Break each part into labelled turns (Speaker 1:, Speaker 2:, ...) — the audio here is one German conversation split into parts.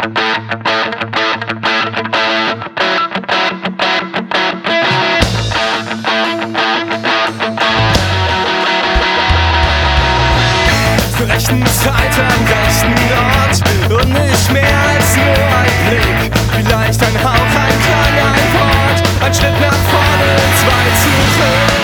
Speaker 1: Zur rechten Zeit am rechten Ort und nicht mehr als nur ein Blick. Vielleicht ein Hauch, ein Klang, ein Wort, ein Schritt nach vorne, zwei zurück.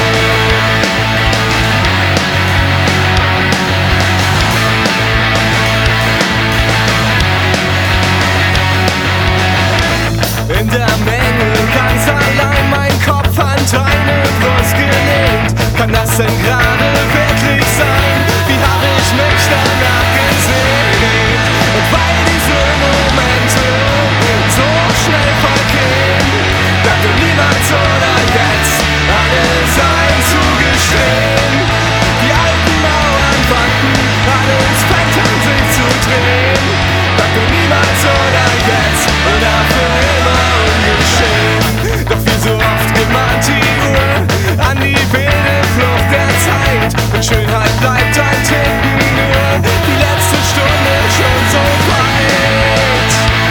Speaker 1: In der Menge ganz allein mein Kopf an deine Brust gelehnt. Kann das denn gerade wirklich sein? Wie habe ich mich danach gesehen? Und weil diese Momente so schnell vergehen, darf du niemals oder jetzt alles einzugestehen. Die alten Mauern wanken, alles fängt an sich zu drehen. Darf du niemals oder jetzt oder für immer ungeschehen. Doch wie so oft gemahnt die Uhr an die wilde Flucht der Zeit. Und Schönheit bleibt ein Ticken nur, die letzte Stunde schon so weit.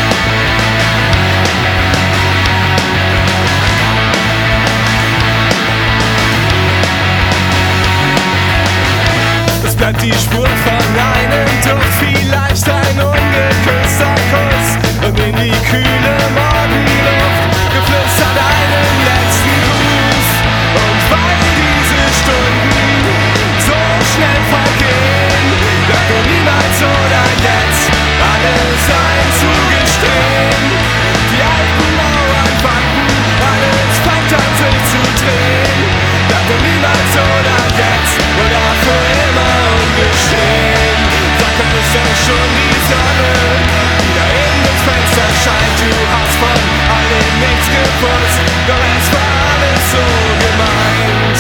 Speaker 1: Es bleibt die Spur von einem Duft, vielleicht ein ungeküsster Kuss. Und in die kühle Morgenluft geflüstert einen letzten Gruß. Und weil diese Stunden so schnell vergehen, darf du niemals oder jetzt alles einzugestehen. Die alten Mauern wanken, alles fängt an sich zu drehen. Darf du niemals oder jetzt oder für immer ungeschehen. Da kommt es denn schon die Sonne wieder in das Fenster scheint. Du hast von all dem nichts gewusst, doch es war alles so gemeint.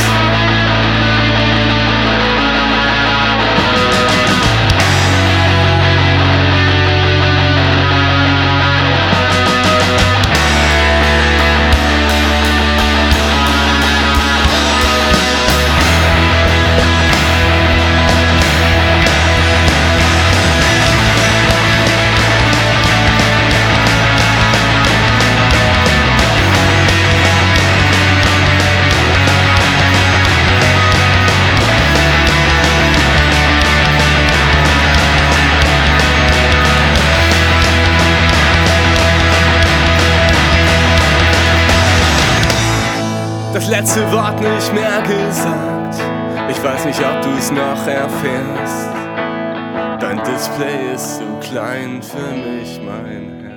Speaker 1: Das letzte Wort nicht mehr gesagt. Ich weiß nicht, ob du's noch erfährst. Dein Display ist zu klein für mich, mein Herz.